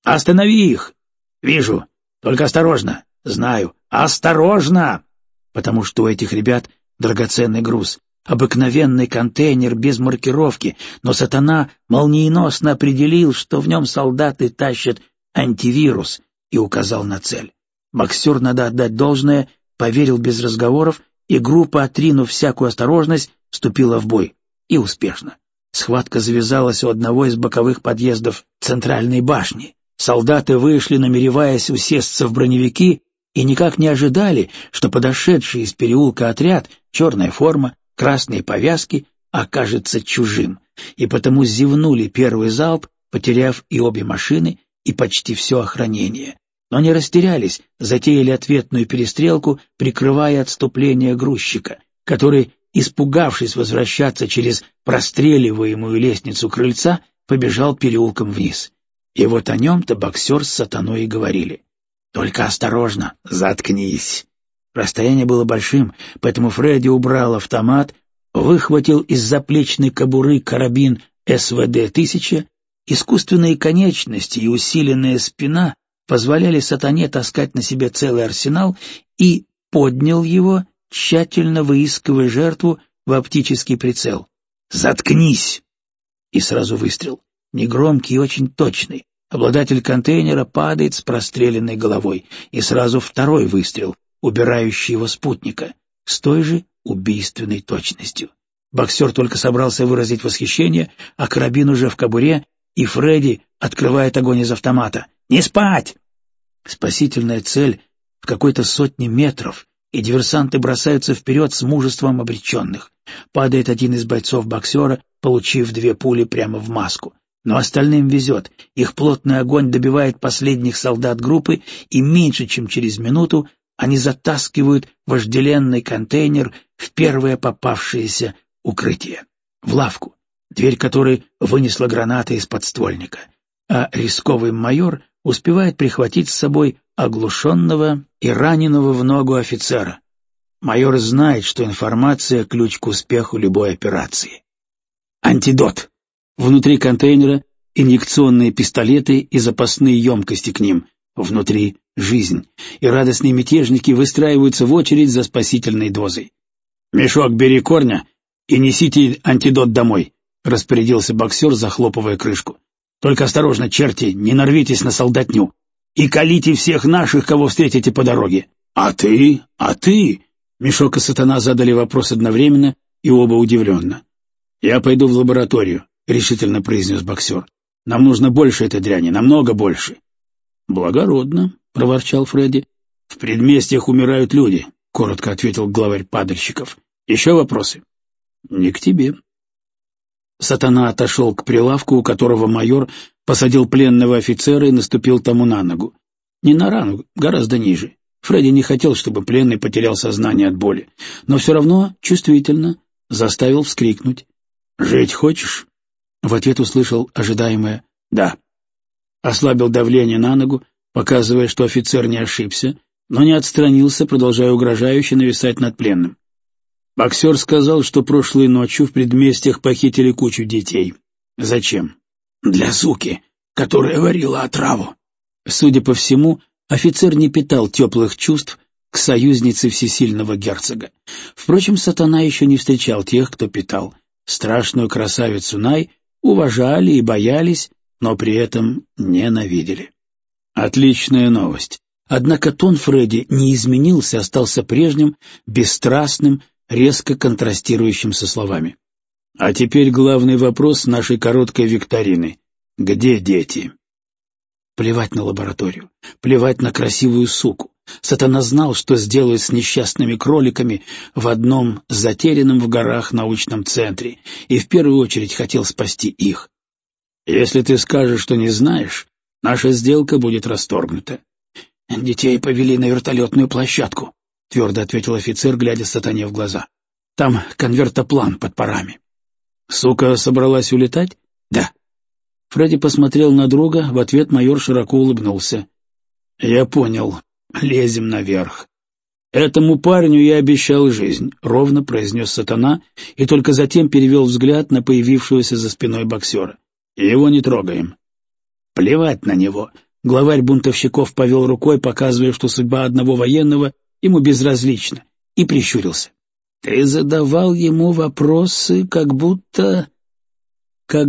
«Останови их!» «Вижу. Только осторожно!» «Знаю. Осторожно!» Потому что у этих ребят драгоценный груз. Обыкновенный контейнер без маркировки, но сатана молниеносно определил, что в нем солдаты тащат антивирус, и указал на цель. Боксер, надо отдать должное, поверил без разговоров, и группа, отринув всякую осторожность, вступила в бой. И успешно. Схватка завязалась у одного из боковых подъездов центральной башни. Солдаты вышли, намереваясь усесться в броневики, и никак не ожидали, что подошедший из переулка отряд, черная форма, красные повязки, окажется чужим, и потому зевнули первый залп, потеряв и обе машины, и почти все охранение. Но не растерялись, затеяли ответную перестрелку, прикрывая отступление грузчика, который, испугавшись возвращаться через простреливаемую лестницу крыльца, побежал переулком вниз. И вот о нем-то боксер с сатаной и говорили. «Только осторожно, заткнись». Расстояние было большим, поэтому Фредди убрал автомат, выхватил из заплечной кобуры карабин СВД-1000, искусственные конечности и усиленная спина позволяли сатане таскать на себе целый арсенал, и поднял его, тщательно выискивая жертву в оптический прицел. «Заткнись!» И сразу выстрел, негромкий и очень точный. Обладатель контейнера падает с простреленной головой, и сразу второй выстрел, убирающий его спутника, с той же убийственной точностью. Боксер только собрался выразить восхищение, а карабин уже в кобуре, и Фредди открывает огонь из автомата. «Не спать!» Спасительная цель в какой-то сотне метров, и диверсанты бросаются вперед с мужеством обреченных. Падает один из бойцов боксера, получив 2 пули прямо в маску. Но остальным везет, их плотный огонь добивает последних солдат группы, и меньше чем через минуту они затаскивают вожделенный контейнер в первое попавшееся укрытие, в лавку, дверь которой вынесла граната из подствольника, а рисковый майор успевает прихватить с собой оглушенного и раненого в ногу офицера. Майор знает, что информация — ключ к успеху любой операции. Антидот. Внутри контейнера инъекционные пистолеты и запасные емкости к ним. Внутри жизнь, и радостные мятежники выстраиваются в очередь за спасительной дозой. «Мешок бери корня и несите антидот домой», — распорядился боксер, захлопывая крышку. «Только осторожно, черти, не нарвитесь на солдатню. И колите всех наших, кого встретите по дороге». «А ты? А ты?» Мешок и сатана задали вопрос одновременно, и оба удивленно. «Я пойду в лабораторию», — решительно произнес боксер. «Нам нужно больше этой дряни, намного больше». «Благородно», — проворчал Фредди. «В предместьях умирают люди», — коротко ответил главарь падальщиков. «Еще вопросы?» «Не к тебе». Сатана отошел к прилавку, у которого майор посадил пленного офицера и наступил тому на ногу. Не на рану, гораздо ниже. Фредди не хотел, чтобы пленный потерял сознание от боли, но все равно чувствительно заставил вскрикнуть. «Жить хочешь?» В ответ услышал ожидаемое «да». Ослабил давление на ногу, показывая, что офицер не ошибся, но не отстранился, продолжая угрожающе нависать над пленным. Боксер сказал, что прошлой ночью в предместьях похитили кучу детей. Зачем? Для суки, которая варила отраву. Судя по всему, офицер не питал теплых чувств к союзнице всесильного герцога. Впрочем, сатана еще не встречал тех, кто питал. Страшную красавицу Най уважали и боялись, но при этом ненавидели. Отличная новость. Однако тон Фредди не изменился, остался прежним, бесстрастным, резко контрастирующим со словами. А теперь главный вопрос нашей короткой викторины. Где дети? Плевать на лабораторию, плевать на красивую суку. Сатана знал, что сделает с несчастными кроликами в одном затерянном в горах научном центре, и в первую очередь хотел спасти их. Если ты скажешь, что не знаешь, наша сделка будет расторгнута. Детей повели на вертолетную площадку, — твердо ответил офицер, глядя сатане в глаза. Там конвертоплан под парами. Сука собралась улетать? Да. Фредди посмотрел на друга, в ответ майор широко улыбнулся. Я понял. Лезем наверх. Этому парню я обещал жизнь, — ровно произнес сатана, и только затем перевел взгляд на появившегося за спиной боксера. Его не трогаем. Плевать на него, — Главарь бунтовщиков повел рукой, показывая, что судьба одного военного ему безразлична, и прищурился. «Ты задавал ему вопросы, как будто...» А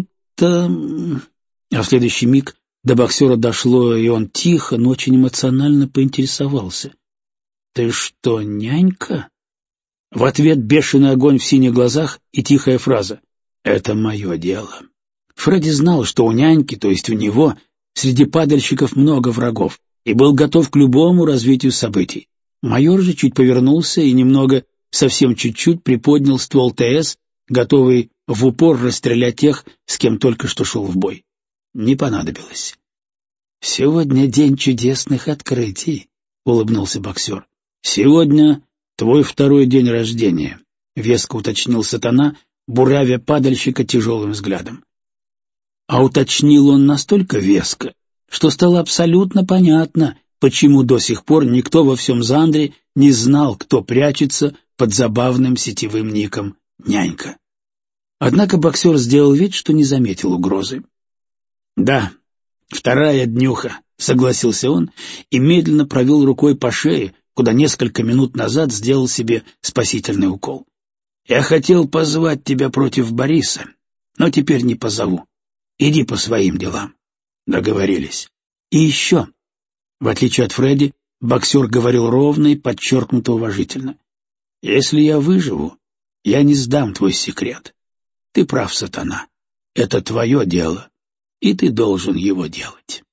в следующий миг до боксера дошло, и он тихо, но очень эмоционально поинтересовался. «Ты что, нянька?» В ответ бешеный огонь в синих глазах и тихая фраза «Это мое дело». Фредди знал, что у няньки, то есть у него, среди падальщиков много врагов, и был готов к любому развитию событий. Майор же чуть повернулся и немного, совсем чуть-чуть, приподнял ствол ТС, готовый в упор расстрелять тех, с кем только что шел в бой. Не понадобилось. «Сегодня день чудесных открытий», — улыбнулся боксер. «Сегодня твой второй день рождения», — веско уточнил сатана, буравя падальщика тяжелым взглядом. А уточнил он настолько веско, что стало абсолютно понятно, почему до сих пор никто во всем Зандре не знал, кто прячется под забавным сетевым ником «Нянька». Однако боксер сделал вид, что не заметил угрозы. «Да, вторая днюха», — согласился он и медленно провел рукой по шее, куда несколько минут назад сделал себе спасительный укол. «Я хотел позвать тебя против Бориса, но теперь не позову. Иди по своим делам». Договорились. И еще, в отличие от Фредди, боксер говорил ровно и подчеркнуто уважительно. «Если я выживу, я не сдам твой секрет. Ты прав, сатана. Это твое дело, и ты должен его делать».